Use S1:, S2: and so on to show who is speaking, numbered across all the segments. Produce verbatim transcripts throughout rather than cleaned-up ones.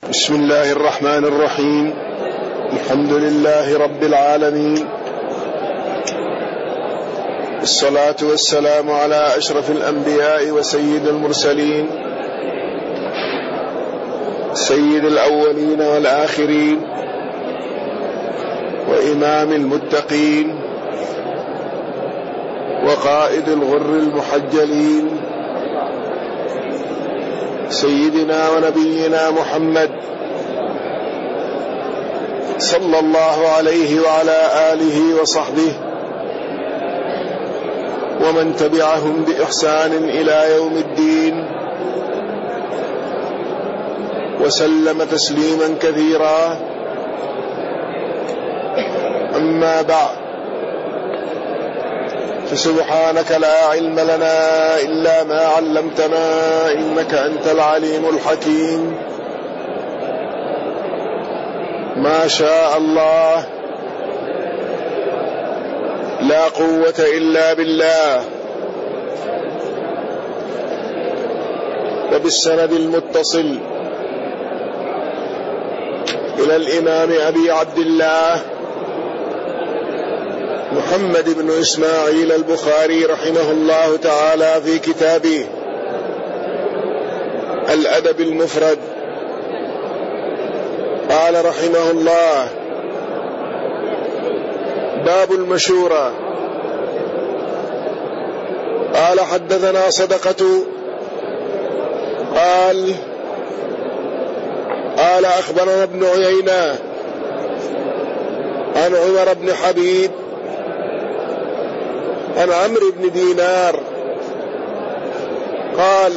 S1: بسم الله الرحمن الرحيم. الحمد لله رب العالمين، الصلاة والسلام على أشرف الأنبياء وسيد المرسلين، سيد الأولين والآخرين، وإمام المتقين، وقائد الغر المحجلين، سيدنا ونبينا محمد صلى الله عليه وعلى آله وصحبه ومن تبعهم بإحسان إلى يوم الدين، وسلم تسليما كثيرا. أما بعد، فسبحانك لا علم لنا إلا ما علمتنا إنك أنت العليم الحكيم. ما شاء الله، لا قوة إلا بالله. وبالسند المتصل إلى الإمام أبي عبد الله محمد بن إسماعيل البخاري رحمه الله تعالى في كتابه الأدب المفرد، قال رحمه الله: باب المشورة. قال: حدثنا صدقة قال قال أخبرنا ابن عيينة عن عمر بن حبيب عن عمرو بن دينار قال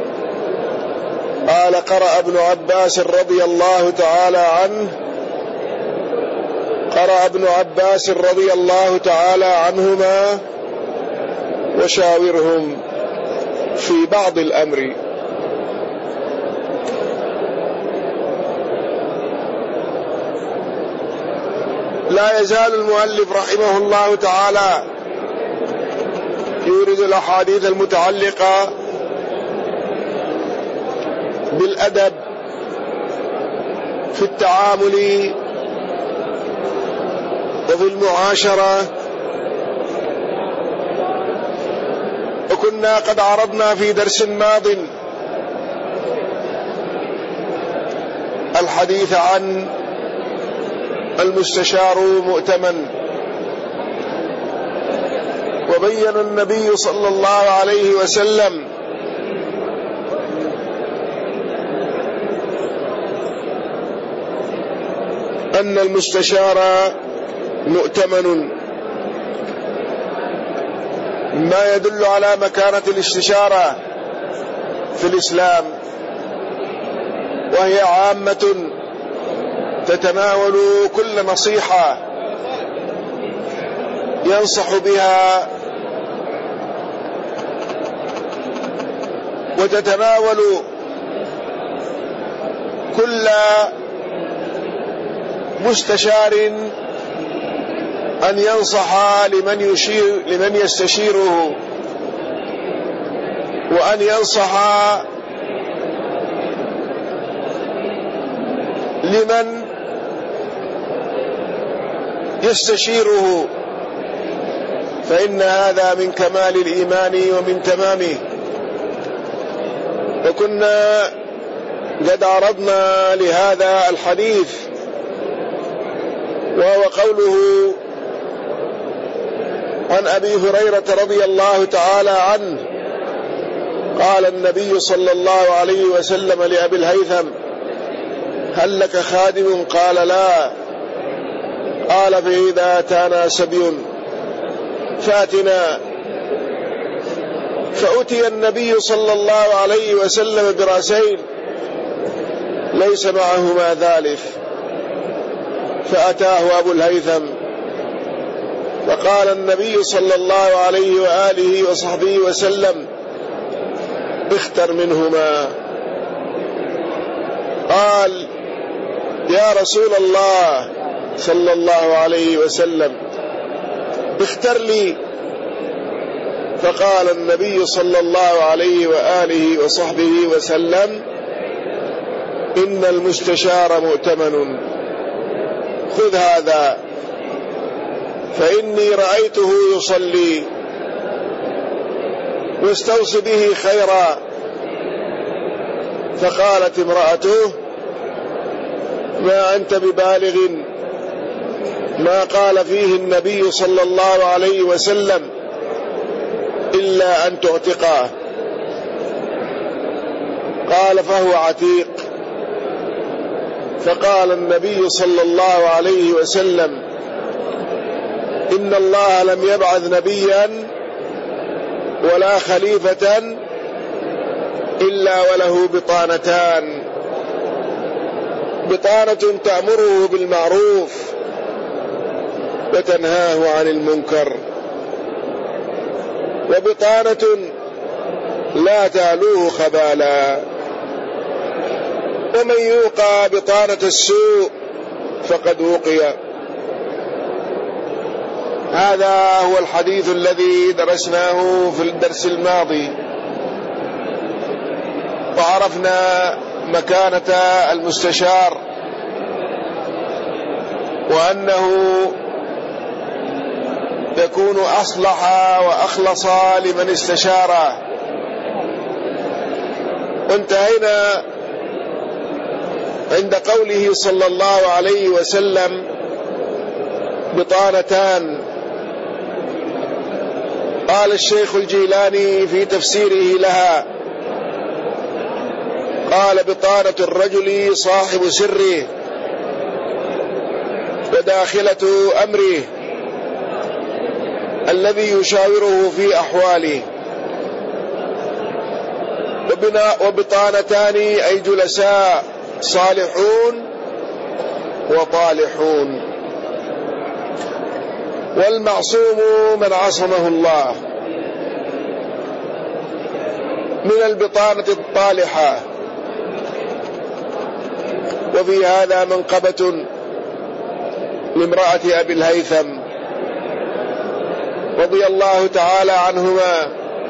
S1: قال قرأ ابن عباس رضي الله تعالى عنه قرأ ابن عباس رضي الله تعالى عنهما: وشاورهم في بعض الأمر. لا يزال المؤلف رحمه الله تعالى يورد الأحاديث المتعلقة بالأدب في التعامل وفي المعاشرة. وكنا قد عرضنا في درس ماض الحديث عن المستشار مؤتمن، وبين النبي صلى الله عليه وسلم أن المستشار مؤتمن، ما يدل على مكانة الاستشارة في الإسلام، وهي عامة تتناول كل نصيحة ينصح بها، وتتناول كل مستشار أن ينصح لمن يشير لمن يستشيره، وأن ينصح لمن يستشيره، فإن هذا من كمال الإيمان ومن تمامه. وكنا قد عرضنا لهذا الحديث، وهو قوله عن أبي هريرة رضي الله تعالى عنه: قال النبي صلى الله عليه وسلم لأبي الهيثم: هل لك خادم؟ قال: لا. قال: فإذا أتانا سبي فاتنا. فأتي النبي صلى الله عليه وسلم برأسين ليس معهما ثالث، فأتاه أبو الهيثم فقال النبي صلى الله عليه وآله وصحبه وسلم: اختر منهما. قال: يا رسول الله صلى الله عليه وسلم، اختر لي. فقال النبي صلى الله عليه وآله وصحبه وسلم: إن المستشار مؤتمن، خذ هذا فإني رأيته يصلي واستوص به خيرا. فقالت امرأته: ما أنت ببالغ ما قال فيه النبي صلى الله عليه وسلم إلا أن تعتقاه. قال: فهو عتيق. فقال النبي صلى الله عليه وسلم: إن الله لم يبعث نبيا ولا خليفة إلا وله بطانتان: بطانة تأمره بالمعروف وتنهاه عن المنكر، وبطانة لا تعلوه خبالا. ومن يوقى بطانة السوء فقد وقي. هذا هو الحديث الذي درسناه في الدرس الماضي، وعرفنا مكانة المستشار، وأنه يكون أصلح وأخلص لمن استشاره. وانتهينا عند قوله صلى الله عليه وسلم: بطانتان. قال الشيخ الجيلاني في تفسيره لها: قال: بطانة الرجل صاحب سره وداخلة أمره الذي يشاوره في أحواله. وبطانتان أي جلساء صالحون وطالحون. والمعصوم من عصمه الله من البطانة الطالحة. وفي هذا منقبة لامرأة أبي الهيثم رضي الله تعالى عنهما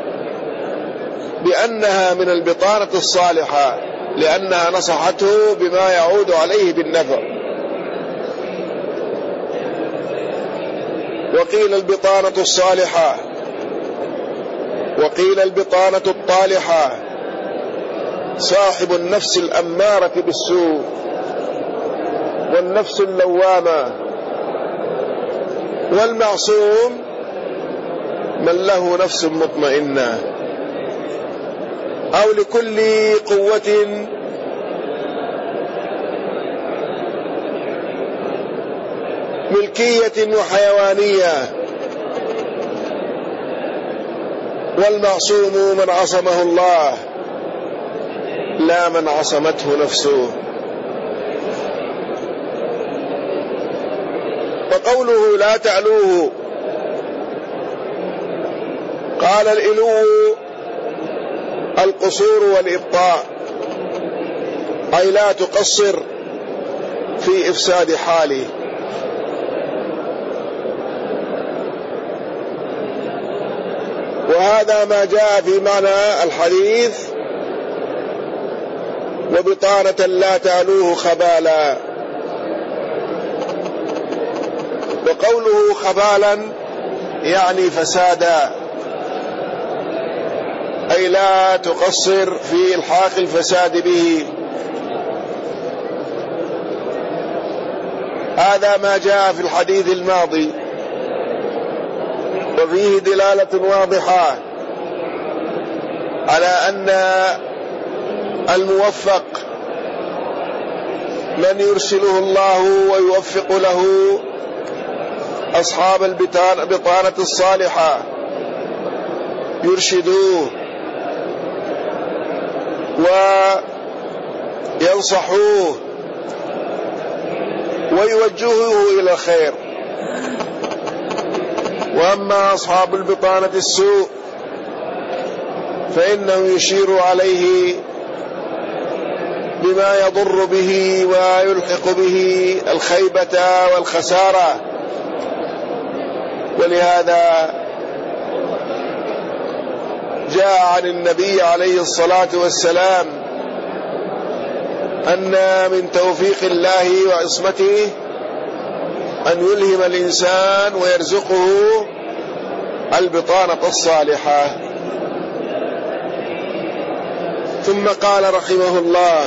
S1: بأنها من البطانة الصالحة، لأنها نصحته بما يعود عليه بالنفع. وقيل البطانة الصالحة، وقيل البطانة الطالحة صاحب النفس الأمارة بالسوء والنفس اللوامة. والمعصوم من له نفس مطمئنة، أو لكل قوة ملكية وحيوانية. والمعصوم من عصمه الله لا من عصمته نفسه. وقوله لا تعلوه، قال: الإلو القصور والإبطاء، أي لا تقصر في إفساد حاله. وهذا ما جاء في معنى الحديث: وبطانة لا تعلوه خبالا. وقوله خبالا يعني فسادا، أي لا تقصر في إلحاق الفساد به. هذا ما جاء في الحديث الماضي، وفيه دلالة واضحة على أن الموفق من يرسله الله ويوفق له أصحاب البطانة الصالحة، يرشدوه وينصحوه ويوجهوه إلى الخير. وأما أصحاب البطانة السوء فإنه يشير عليه بما يضر به ويلحق به الخيبة والخسارة. ولهذا جاء عن النبي عليه الصلاة والسلام أن من توفيق الله وعصمته أن يلهم الإنسان ويرزقه البطانة الصالحة. ثم قال رحمه الله: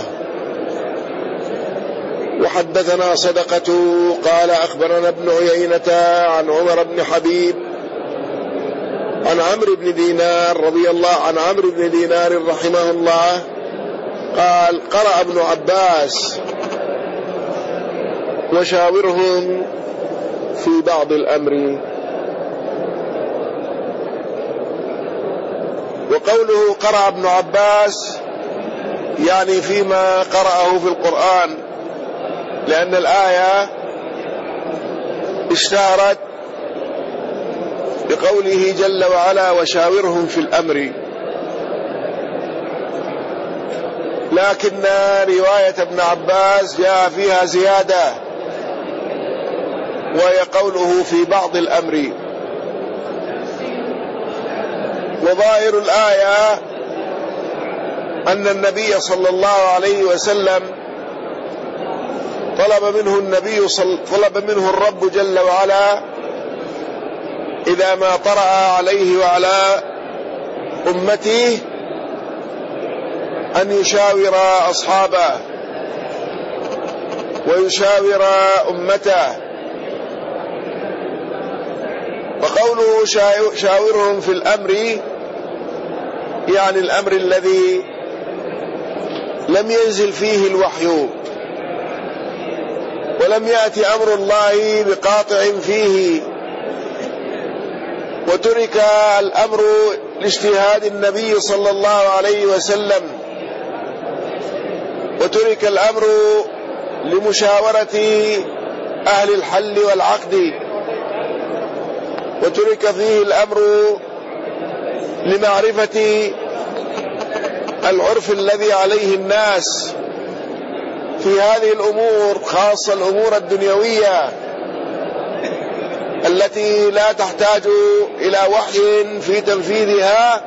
S1: وحدثنا صدقة قال أخبرنا ابن عيينة عن عمر بن حبيب عن عمرو بن دينار رضي الله عن عمرو بن دينار رحمه الله قال: قرأ ابن عباس: وشاورهم في بعض الأمر. وقوله قرأ ابن عباس يعني فيما قرأه في القرآن، لأن الآية اشتهرت بقوله جل وعلا: وشاورهم في الأمر. لكن رواية ابن عباس جاء فيها زيادة، وهي قوله في بعض الأمر. وظاهر الآية أن النبي صلى الله عليه وسلم طلب منه النبي صل... طلب منه الرب جل وعلا إذا ما طرأ عليه وعلى أمته أن يشاور أصحابه ويشاور أمته. وقوله شاورهم في الأمر يعني الأمر الذي لم ينزل فيه الوحي ولم يأتي أمر الله بقاطع فيه، وترك الأمر لاجتهاد النبي صلى الله عليه وسلم، وترك الأمر لمشاورة أهل الحل والعقد، وترك فيه الأمر لمعرفة العرف الذي عليه الناس في هذه الأمور، خاصة الأمور الدنيوية التي لا تحتاج إلى وحي في تنفيذها،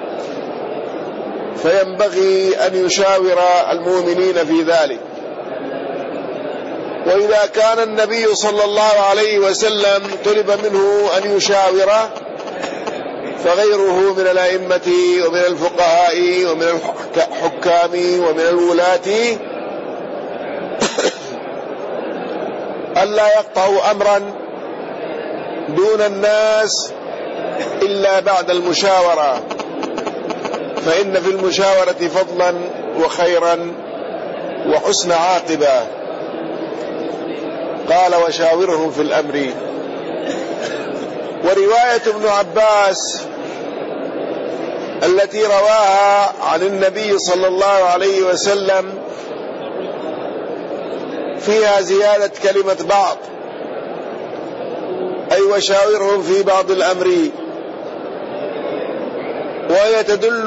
S1: فينبغي أن يشاور المؤمنين في ذلك. وإذا كان النبي صلى الله عليه وسلم طلب منه أن يشاوره، فغيره من الأئمة ومن الفقهاء ومن الحكام ومن الولاة ألا يقطعوا أمرا دون الناس إلا بعد المشاورة، فإن في المشاورة فضلا وخيرا وحسن عاقبة. قال: وشاورهم في الأمر. ورواية ابن عباس التي رواها عن النبي صلى الله عليه وسلم فيها زيادة كلمة بعض، أي وشاورهم في بعض الأمر، وهي تدل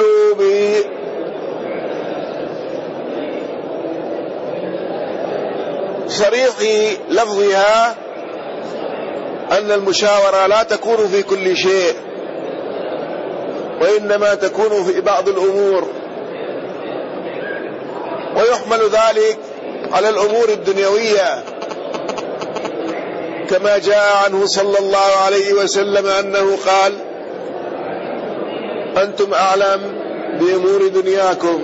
S1: بصريح لفظها أن المشاورة لا تكون في كل شيء، وإنما تكون في بعض الأمور، ويحمل ذلك على الأمور الدنيوية، كما جاء عنه صلى الله عليه وسلم أنه قال: أنتم أعلم بأمور دنياكم.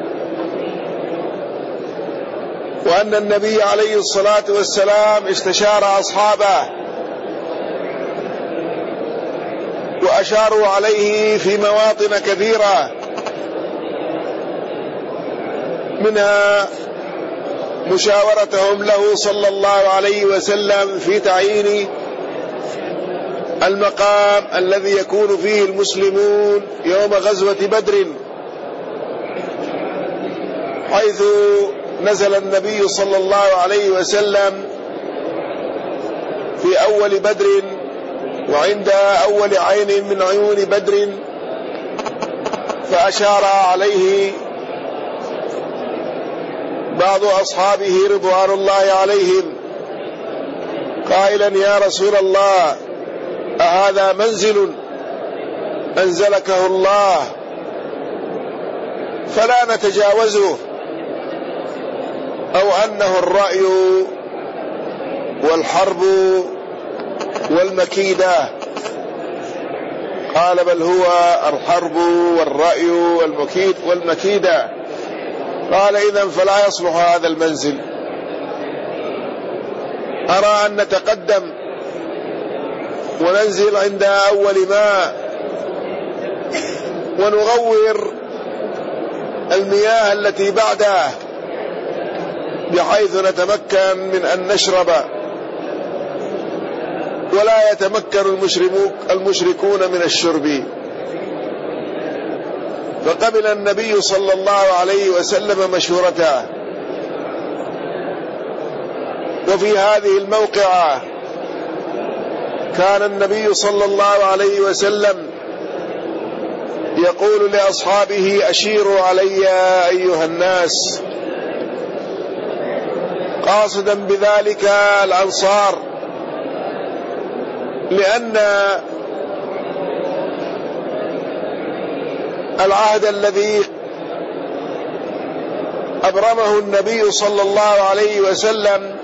S1: وأن النبي عليه الصلاة والسلام استشار أصحابه وأشاروا عليه في مواطن كثيرة، منها مشاورتهم له صلى الله عليه وسلم في تعيين المقام الذي يكون فيه المسلمون يوم غزوة بدر، حيث نزل النبي صلى الله عليه وسلم في أول بدر وعند أول عين من عيون بدر، فأشار عليه بعض أصحابه رضوان الله عليهم قائلا: يا رسول الله، أهذا منزل أنزلكه الله فلا نتجاوزه، أو أنه الرأي والحرب والمكيدة. قال بل هو الحرب والرأي والمكيد والمكيدة. قال إذن فلا يصلح هذا المنزل. أرى أن نتقدم وننزل عند أول ماء ونغور المياه التي بعده بحيث نتمكن من أن نشرب ولا يتمكن المشركون من الشرب. فقبل النبي صلى الله عليه وسلم مشورته. وفي هذه الموقعة كان النبي صلى الله عليه وسلم يقول لأصحابه أشيروا علي أيها الناس، قاصدا بذلك الأنصار، لأن العهد الذي أبرمه النبي صلى الله عليه وسلم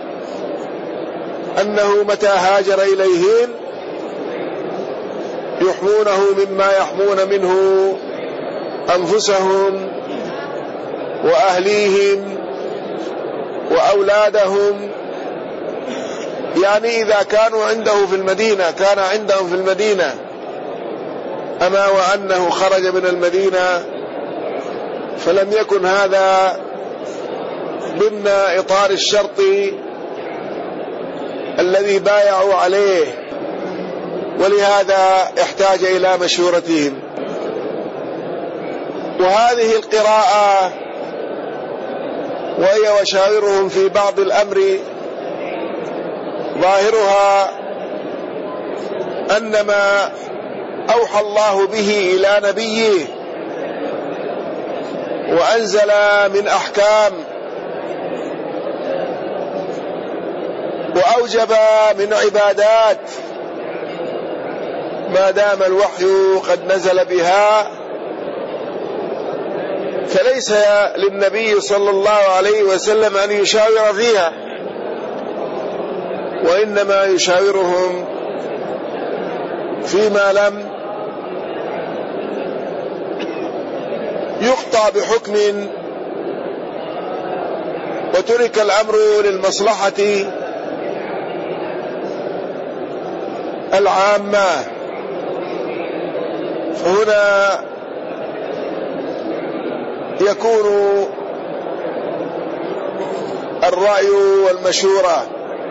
S1: أنه متى هاجر إليهم يحمونه مما يحمون منه أنفسهم وأهليهم وأولادهم. يعني إذا كانوا عنده في المدينة كان عندهم في المدينة، أما وأنه خرج من المدينة فلم يكن هذا ضمن إطار الشرط الذي بايعوا عليه، ولهذا احتاج إلى مشورتهم. وهذه القراءة وهي وشاورهم في بعض الأمر ظاهرها أنما أوحى الله به إلى نبيه وأنزل من أحكام وأوجب من عبادات ما دام الوحي قد نزل بها، فليس للنبي صلى الله عليه وسلم أن يشاور فيها، وإنما يشاورهم فيما لم يقطع بحكم وترك الأمر للمصلحة العامة. فهنا يكون الرأي والمشورة،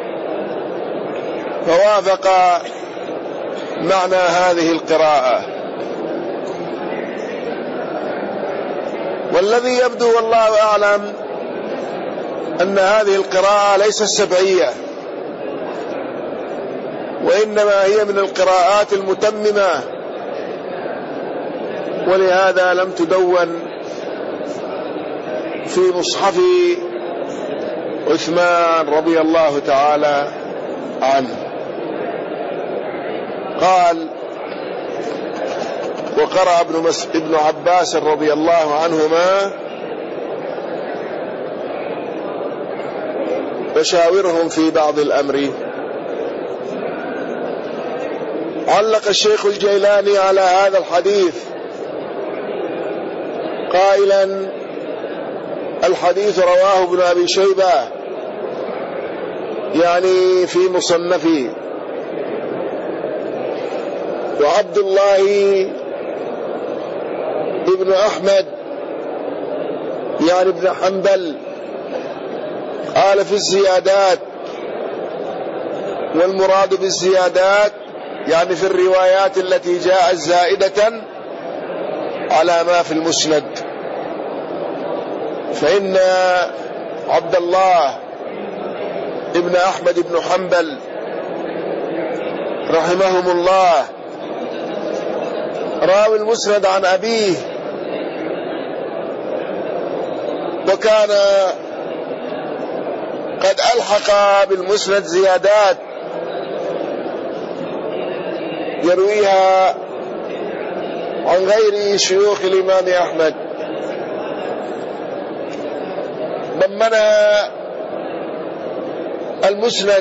S1: فوافق معنى هذه القراءة. والذي يبدو والله أعلم أن هذه القراءة ليست سبعية، وإنما هي من القراءات المتممة، ولهذا لم تدون في مصحف عثمان رضي الله تعالى عنه. قال وقرأ ابن, مس... ابن عباس رضي الله عنهما فشاورهم في بعض الأمر. علق الشيخ الجيلاني على هذا الحديث قائلا الحديث رواه ابن أبي شيبة يعني في مصنفه، وعبد الله ابن أحمد يعني ابن حنبل قال في الزيادات، والمراد بالزيادات يعني في الروايات التي جاءت زائدة على ما في المسند. فإن عبد الله ابن أحمد بن حنبل رحمهم الله راوي المسند عن أبيه، وكان قد ألحق بالمسند زيادات يرويها عن غير شيوخ الإمام أحمد، ضمنها المسند.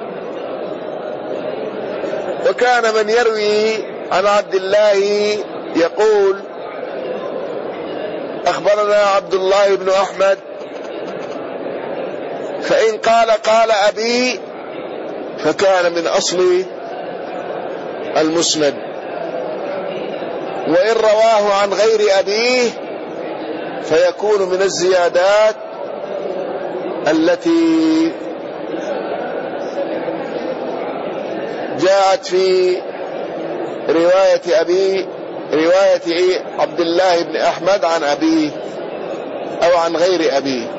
S1: وكان من يروي عن عبد الله يقول أخبرنا عبد الله بن أحمد، فإن قال قال أبي فكان من أصل المسند، وإن رواه عن غير أبيه فيكون من الزيادات التي جاءت في رواية أبي رواية عبد الله بن أحمد عن أبيه أو عن غير أبيه.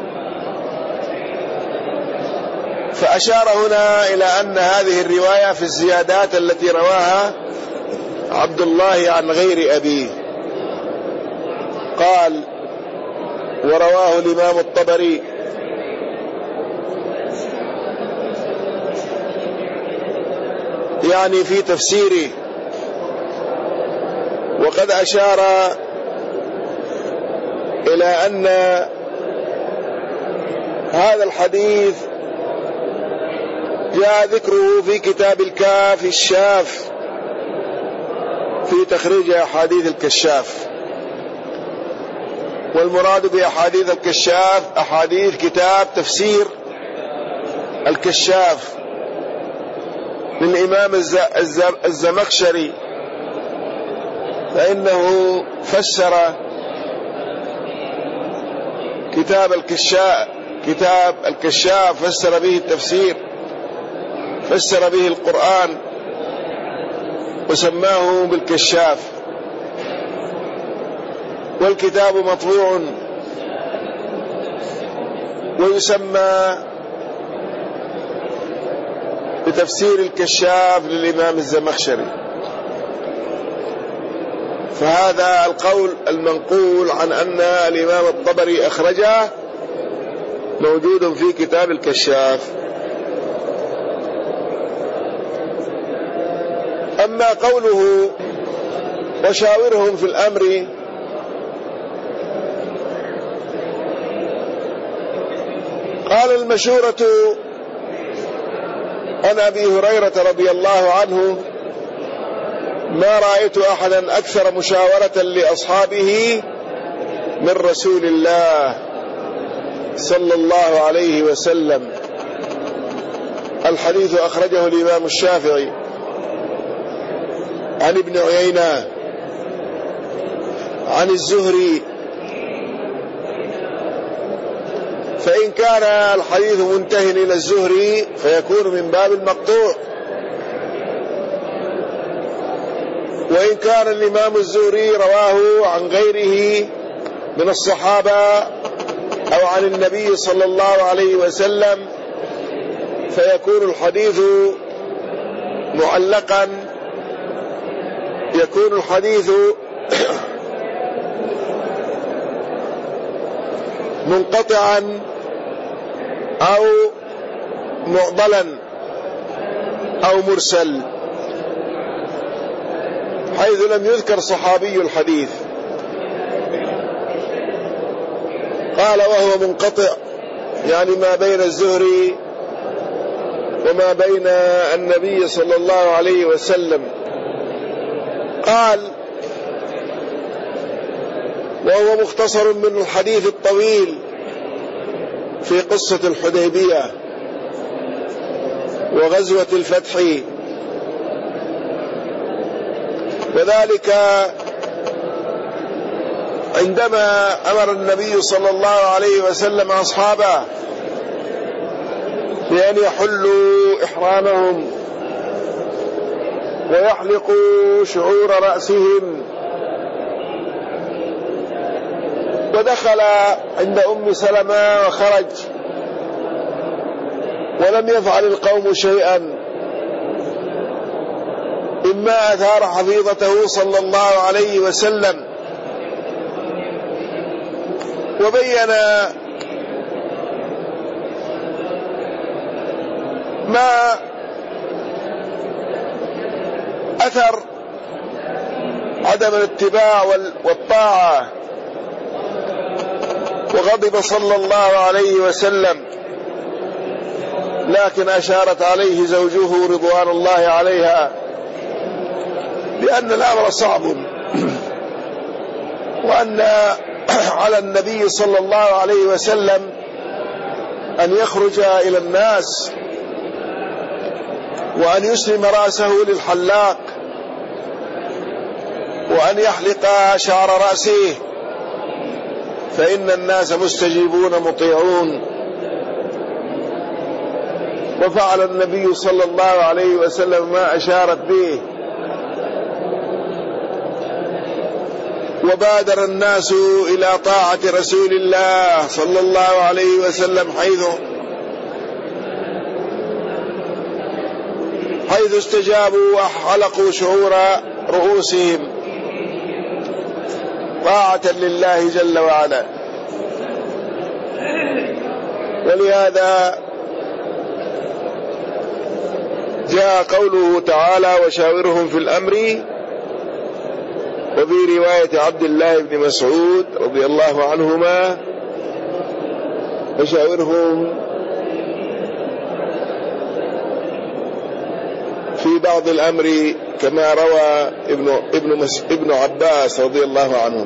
S1: فأشار هنا إلى أن هذه الرواية في الزيادات التي رواها عبد الله عن غير أبيه. قال ورواه الإمام الطبري يعني في تفسيره، وقد أشار إلى أن هذا الحديث جاء ذكره في كتاب الكاف الشاف في تخريج أحاديث الكشاف، والمراد بأحاديث الكشاف أحاديث كتاب تفسير الكشاف للإمام الزمخشري، فإنه فسر كتاب الكشاف كتاب الكشاف فسر به التفسير، فسر به القرآن وسماه بالكشاف. والكتاب مطبوع ويسمى بتفسير الكشاف للإمام الزمخشري. فهذا القول المنقول عن أن الإمام الطبري أخرجه موجود في كتاب الكشاف. أما قوله وشاورهم في الأمر، قال المشورة عن أبي هريرة رضي الله عنه ما رأيت أحدا أكثر مشاورة لأصحابه من رسول الله صلى الله عليه وسلم. الحديث أخرجه الإمام الشافعي عن ابن عيينة عن الزهري. فإن كان الحديث منتهي إلى الزهري فيكون من باب المقطوع، وإن كان الإمام الزهري رواه عن غيره من الصحابة أو عن النبي صلى الله عليه وسلم فيكون الحديث معلقا، يكون الحديث منقطعا أو معضلا أو مرسل، حيث لم يذكر صحابي الحديث. قال وهو منقطع يعني ما بين الزهري وما بين النبي صلى الله عليه وسلم. قال وهو مختصر من الحديث الطويل في قصة الحديبية وغزوة الفتح، وذلك عندما أمر النبي صلى الله عليه وسلم أصحابه بأن يحلوا إحرامهم ويحلقوا شعور رأسهم، ودخل عند أم سلمة وخرج ولم يفعل القوم شيئا، إما أثار حفيظته صلى الله عليه وسلم وبين ما أثر عدم الاتباع والطاعة، وغضب صلى الله عليه وسلم لكن أشارت عليه زوجه رضوان الله عليها لأن الأمر صعب، وأن على النبي صلى الله عليه وسلم أن يخرج إلى الناس وأن يسلم رأسه للحلاق وأن يحلق شعر رأسه، فإن الناس مستجيبون مطيعون. وفعل النبي صلى الله عليه وسلم ما أشارت به، وبادر الناس إلى طاعة رسول الله صلى الله عليه وسلم حيث حيث استجابوا وحلقوا شعور رؤوسهم طاعة لله جل وعلا. ولهذا جاء قوله تعالى وشاورهم في الأمر، وفي رواية عبد الله بن مسعود رضي الله عنهما وشاورهم في بعض الأمر كما روى ابن, ابن, ابن عباس رضي الله عنه.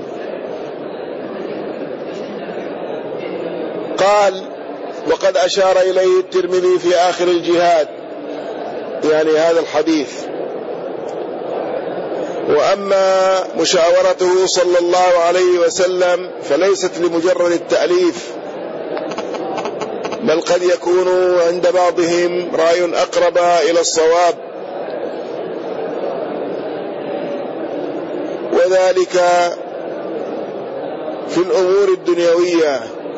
S1: قال وقد أشار إليه الترمذي في آخر الجهاد، يعني هذا الحديث. وأما مشاورته صلى الله عليه وسلم فليست لمجرد التأليف، بل قد يكون عند بعضهم رأي أقرب إلى الصواب، وذلك في الأمور الدنيوية.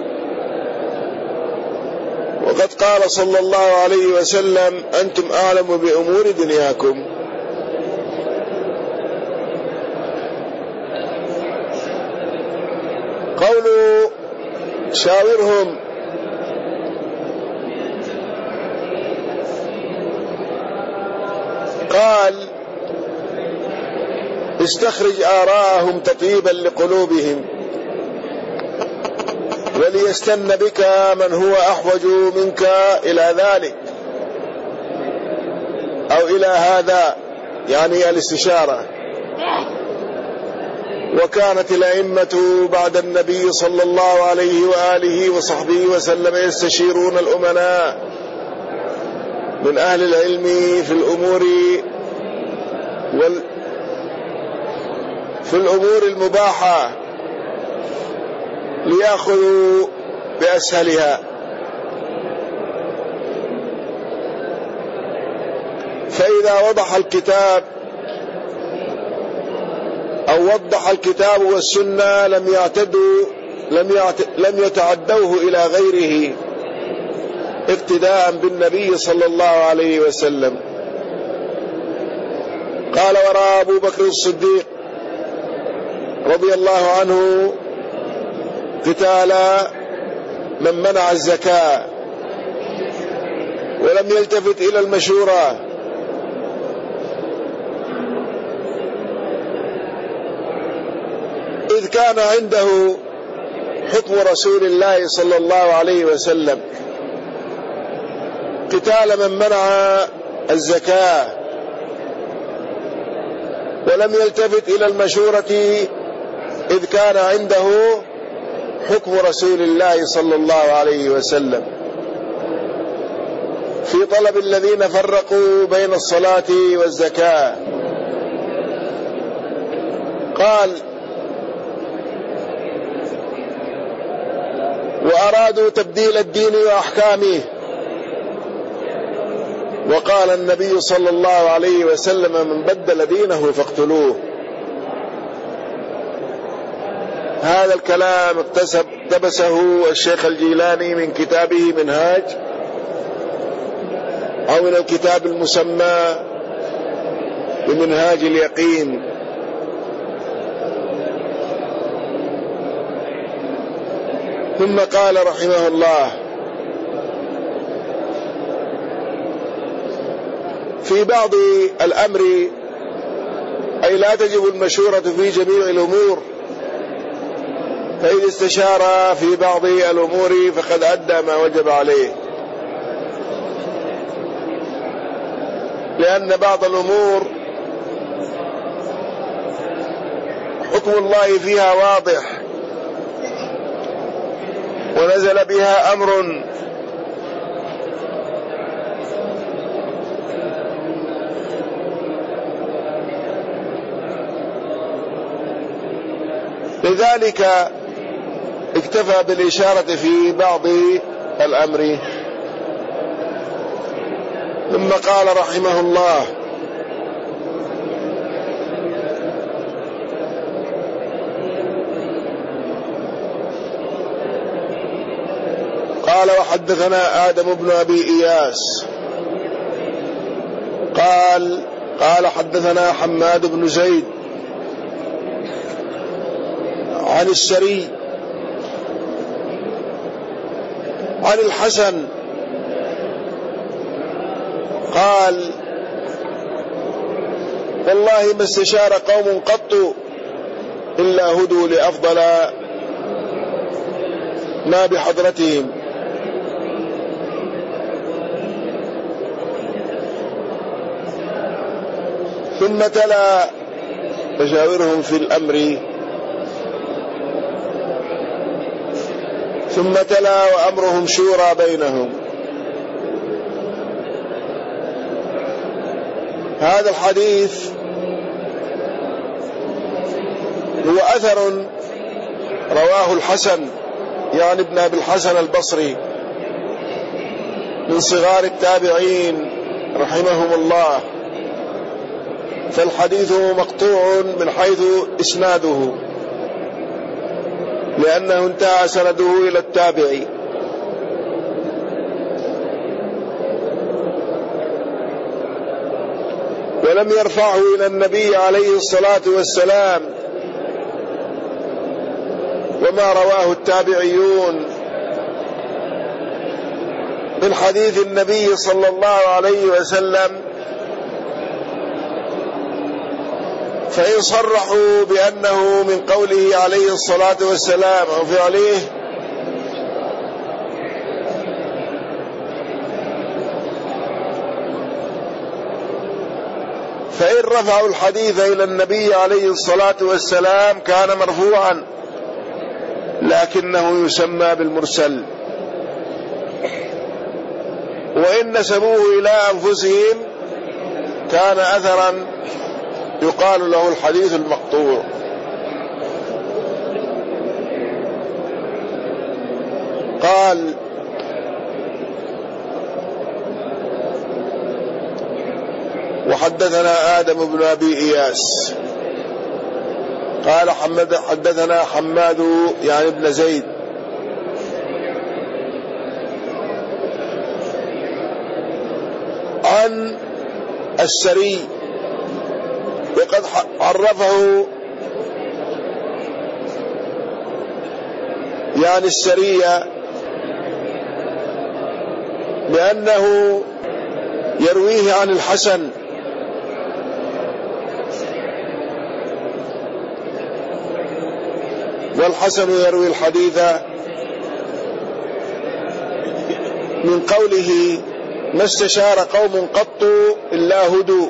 S1: وقد قال صلى الله عليه وسلم أنتم أعلم بأمور دنياكم. قولوا شاورهم قال استخرج آراءهم تطيبا لقلوبهم وليستن بك من هو أحوج منك إلى ذلك أو إلى هذا، يعني الاستشارة. وكانت الأئمة بعد النبي صلى الله عليه وآله وصحبه وسلم يستشيرون الأمناء من أهل العلم في الأمور وال في الأمور المباحة ليأخذوا بأسهلها. فإذا وضح الكتاب أو وضح الكتاب والسنة لم يعتدوا لم, يعت... لم يتعدوه إلى غيره اقتداء بالنبي صلى الله عليه وسلم. قال ورأى أبو بكر الصديق رضي الله عنه قتال من منع الزكاة ولم يلتفت إلى المشورة، إذ كان عنده حكم رسول الله صلى الله عليه وسلم قتال من منع الزكاة ولم يلتفت إلى المشورة، إذ كان عنده حكم رسول الله صلى الله عليه وسلم في طلب الذين فرقوا بين الصلاة والزكاة. قال وأرادوا تبديل الدين وأحكامه، وقال النبي صلى الله عليه وسلم من بدل دينه فاقتلوه. هذا الكلام اقتبسه الشيخ الجيلاني من كتابه منهاج، أو من الكتاب المسمى بمنهاج اليقين. ثم قال رحمه الله في بعض الأمر أي لا تجب المشورة في جميع الأمور، فإذا استشار في بعض الأمور فقد أدى ما وجب عليه. لأن بعض الأمور حكم الله فيها واضح ونزل بها أمر لذلك اكتفى بالإشارة في بعض الأمر. ثم قال رحمه الله: قال: وحدثنا آدم بن أبي إياس قال قال حدثنا حماد بن زيد عن السري عن الحسن قال: والله ما استشار قوم قط إلا هدوا لأفضل ما بحضرتهم. ثم تلا: فشاورهم في الأمر. ثم تلا: وأمرهم شورى بينهم. هذا الحديث هو أثر رواه الحسن يعني ابن أبي الحسن البصري من صغار التابعين رحمهم الله، فالحديث مقطوع من حيث إسناده لأنه انتهى سنده إلى التابعي. ولم يرفعه إلى النبي عليه الصلاة والسلام، وما رواه التابعيون من حديث النبي صلى الله عليه وسلم فإن صرحوا بأنه من قوله عليه الصلاة والسلام أو فعله فإن رفعوا الحديث إلى النبي عليه الصلاة والسلام كان مرفوعا، لكنه يسمى بالمرسل. وإن نسبوه إلى أنفسهم كان أثرا يقال له الحديث المقطوع. قال: وحدثنا آدم بن أبي إياس قال حمد حدثنا حماد يعني ابن زيد عن السري، وقد عرفه يعني السرية بأنه يرويه عن الحسن، والحسن يروي الحديث من قوله: ما استشار قوم قط إلا هدوا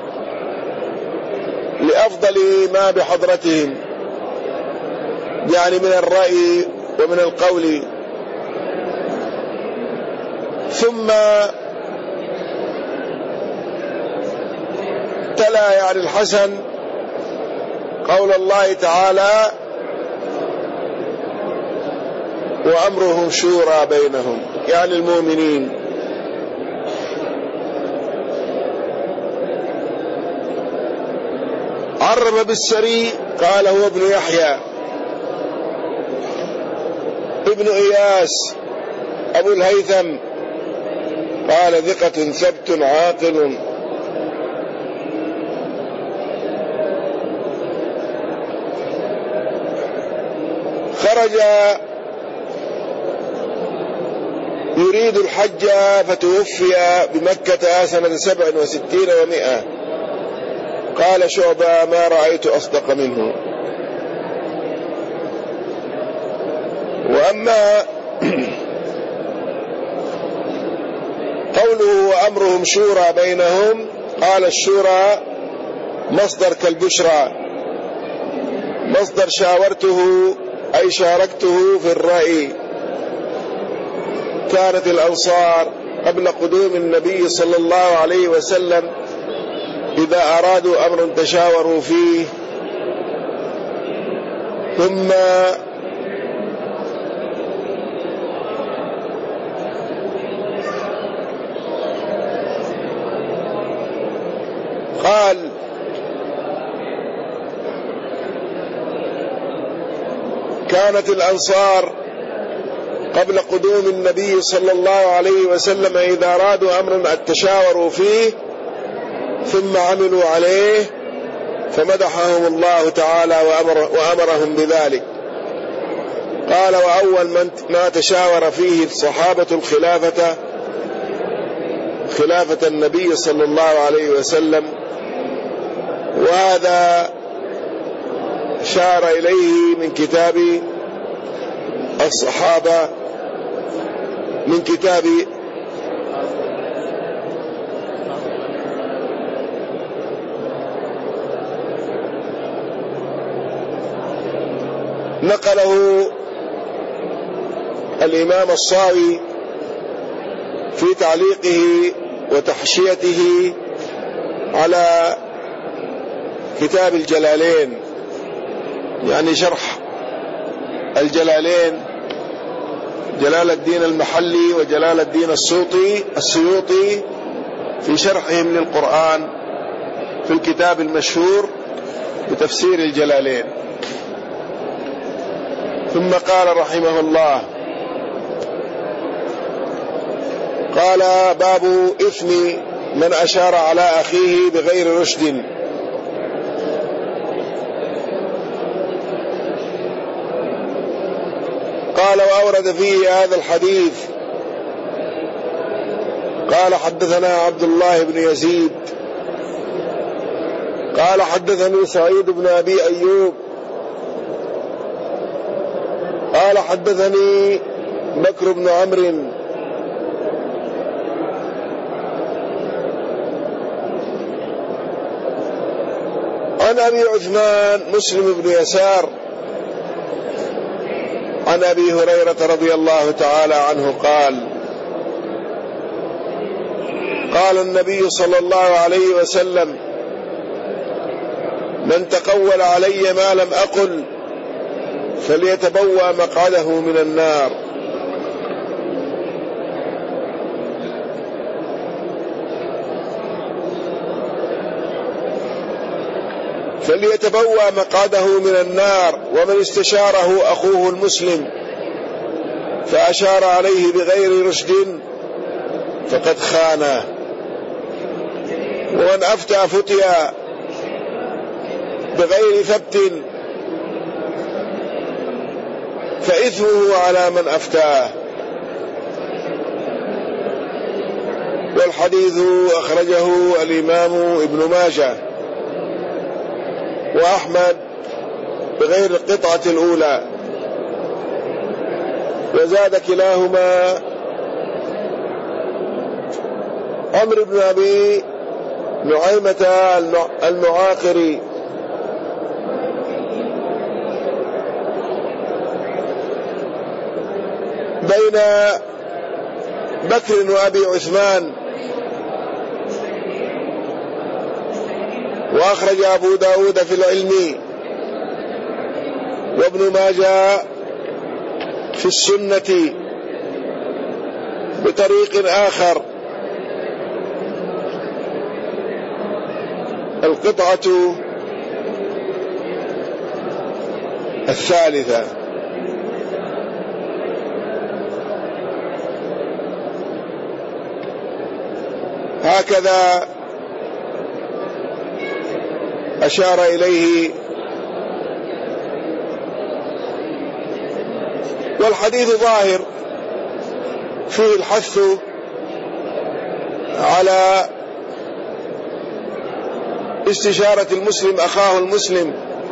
S1: لأفضل ما بحضرتهم، يعني من الرأي ومن القول. ثم تلا يعني الحسن قول الله تعالى: وأمرهم شورى بينهم، يعني المؤمنين. عرف بالسري قال: هو ابن يحيى ابن إياس أبو الهيثم، قال: ثقة ثبت عاقل. خرج يريد الحج فتوفي بمكة سنة سبع وستين ومئة. قال شعبة: ما رأيت أصدق منه. وأما قوله: وأمرهم شورى بينهم، قال الشورى مصدر كالبشرى، مصدر شاورته أي شاركته في الرأي. كانت الأنصار قبل قدوم النبي صلى الله عليه وسلم إذا أرادوا أمرا تشاوروا فيه، ثم قال كانت الأنصار قبل قدوم النبي صلى الله عليه وسلم إذا أرادوا أمرا تشاوروا فيه ثم عملوا عليه، فمدحهم الله تعالى وأمر وأمرهم بذلك. قال وأول من ما تشاور فيه الصحابة الخلافة خلافة النبي صلى الله عليه وسلم، وهذا شار إليه من كتاب الصحابة من كتاب نقله الإمام الصاوي في تعليقه وتحشيته على كتاب الجلالين، يعني شرح الجلالين، جلال الدين المحلي وجلال الدين السيوطي السيوطي في شرحهم للقرآن في الكتاب المشهور بتفسير الجلالين. ثم قال رحمه الله: قال باب إثم من أشار على أخيه بغير رشد. قال وأورد فيه هذا الحديث. قال حدثنا عبد الله بن يزيد قال حدثني سعيد بن أبي أيوب قال حدثني بكر بن عمرو عن أبي عثمان مسلم بن يسار عن أبي هريرة رضي الله تعالى عنه قال: قال النبي صلى الله عليه وسلم: من تقول علي ما لم أقل فليتبوأ مقعده من النار. فليتبوأ مقعده من النار. ومن استشاره أخوه المسلم فأشار عليه بغير رشد فقد خانه. ومن أفتى فتيا بغير ثبت فإثمه على من أفتاه. والحديث أخرجه الإمام ابن ماجه وأحمد بغير القطعة الأولى، وزاد كلاهما عمرو بن أبي نعيمة المعاقري بين بكر وأبي عثمان. وأخرج أبو داود في العلم وابن ماجه في السنة بطريق آخر. القطعة الثالثة. هكذا أشار إليه. والحديث ظاهر فيه الحث على استشارة المسلم أخاه المسلم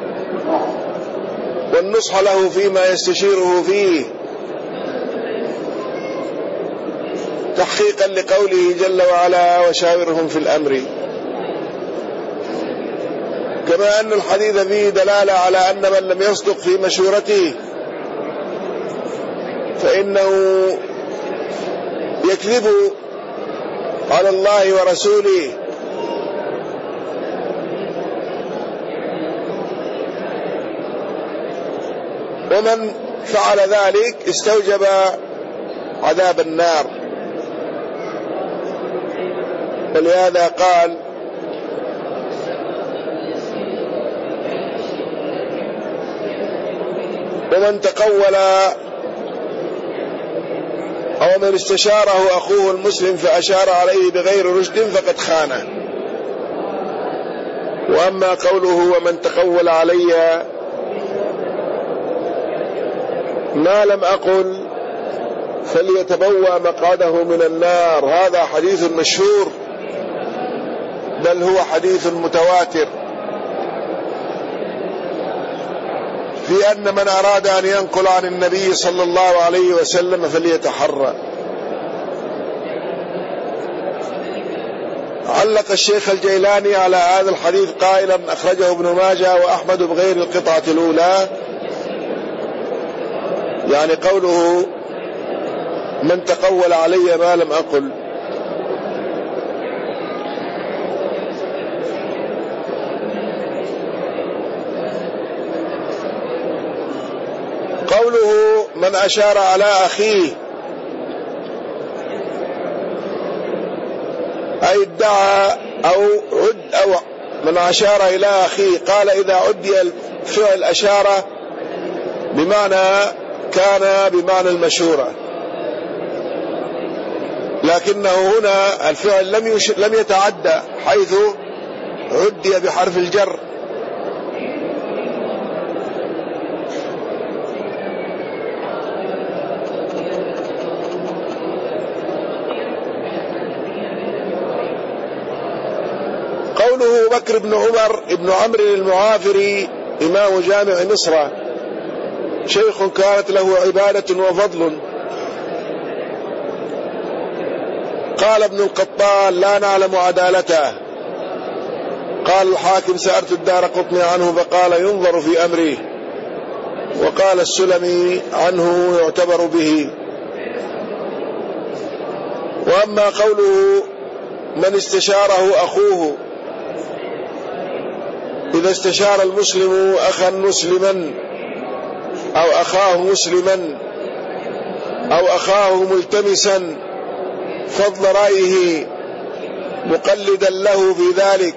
S1: والنصح له فيما يستشيره فيه، تحقيقا لقوله جل وعلا: وشاورهم في الأمر. كما أن الحديث فيه دلالة على أن من لم يصدق في مشورته فإنه يكذب على الله ورسوله. ومن فعل ذلك استوجب عذاب النار. ولهذا قال: ومن تقول أو من استشاره أخوه المسلم فأشار عليه بغير رشد فقد خانه. وأما قوله: ومن تقول علي ما لم أقل فليتبوأ مقعده من النار، هذا حديث مشهور، بل هو حديث متواتر في أن من أراد أن ينقل عن النبي صلى الله عليه وسلم فليتحرى. علق الشيخ الجيلاني على هذا الحديث قائلا: أخرجه ابن ماجه وأحمد بغير القطعة الأولى، يعني قوله: من تقول علي ما لم أقل. قوله: من أشار على أخيه أي ادعى أو عد، أو من أشار إلى أخيه قال إذا عدي الفعل أشارة بمعنى كان بمعنى المشورة، لكنه هنا الفعل لم لم يتعدى حيث عدي بحرف الجر. قوله: بكر بن عمر بن عمرو المعافري إمام جامع مصر شيخ كانت له عبادة وفضل. قال ابن القطان: لا نعلم عدالته. قال الحاكم: سألت الدارقطني عنه فقال: ينظر في أمره. وقال السلمي عنه: يعتبر به. وأما قوله: من استشاره أخوه، إذا استشار المسلم أخا مسلما أو أخاه مسلما أو أخاه ملتمسا فضل رأيه مقلدا له في ذلك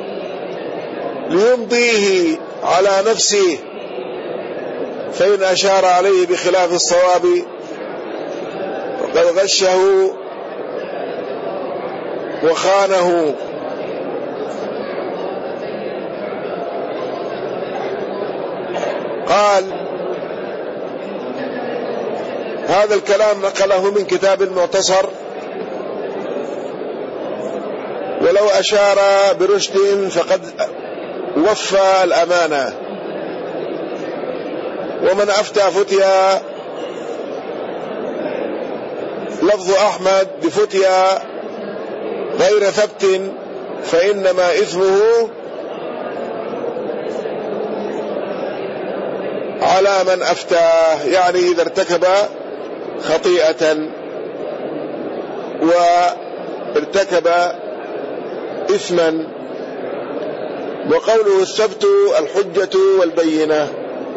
S1: ليمضيه على نفسه، فإن أشار عليه بخلاف الصواب فقد غشه وخانه. قال: هذا الكلام نقله من كتاب المعتصر: ولو أشار برشد فقد وفى الأمانة. ومن أفتى فتيا لفظ أحمد بفتيا غير ثبت فإنما إثمه على من أفتاه، يعني إذا ارتكب خطيئة وارتكب إثما. وقوله: الثبت الحجة والبينة.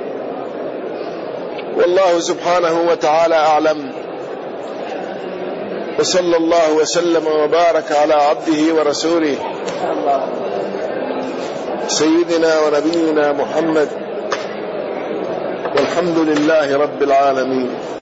S1: والله سبحانه وتعالى أعلم، وصلى الله وسلم وبارك على عبده ورسوله سيدنا ونبينا محمد، والحمد لله رب العالمين.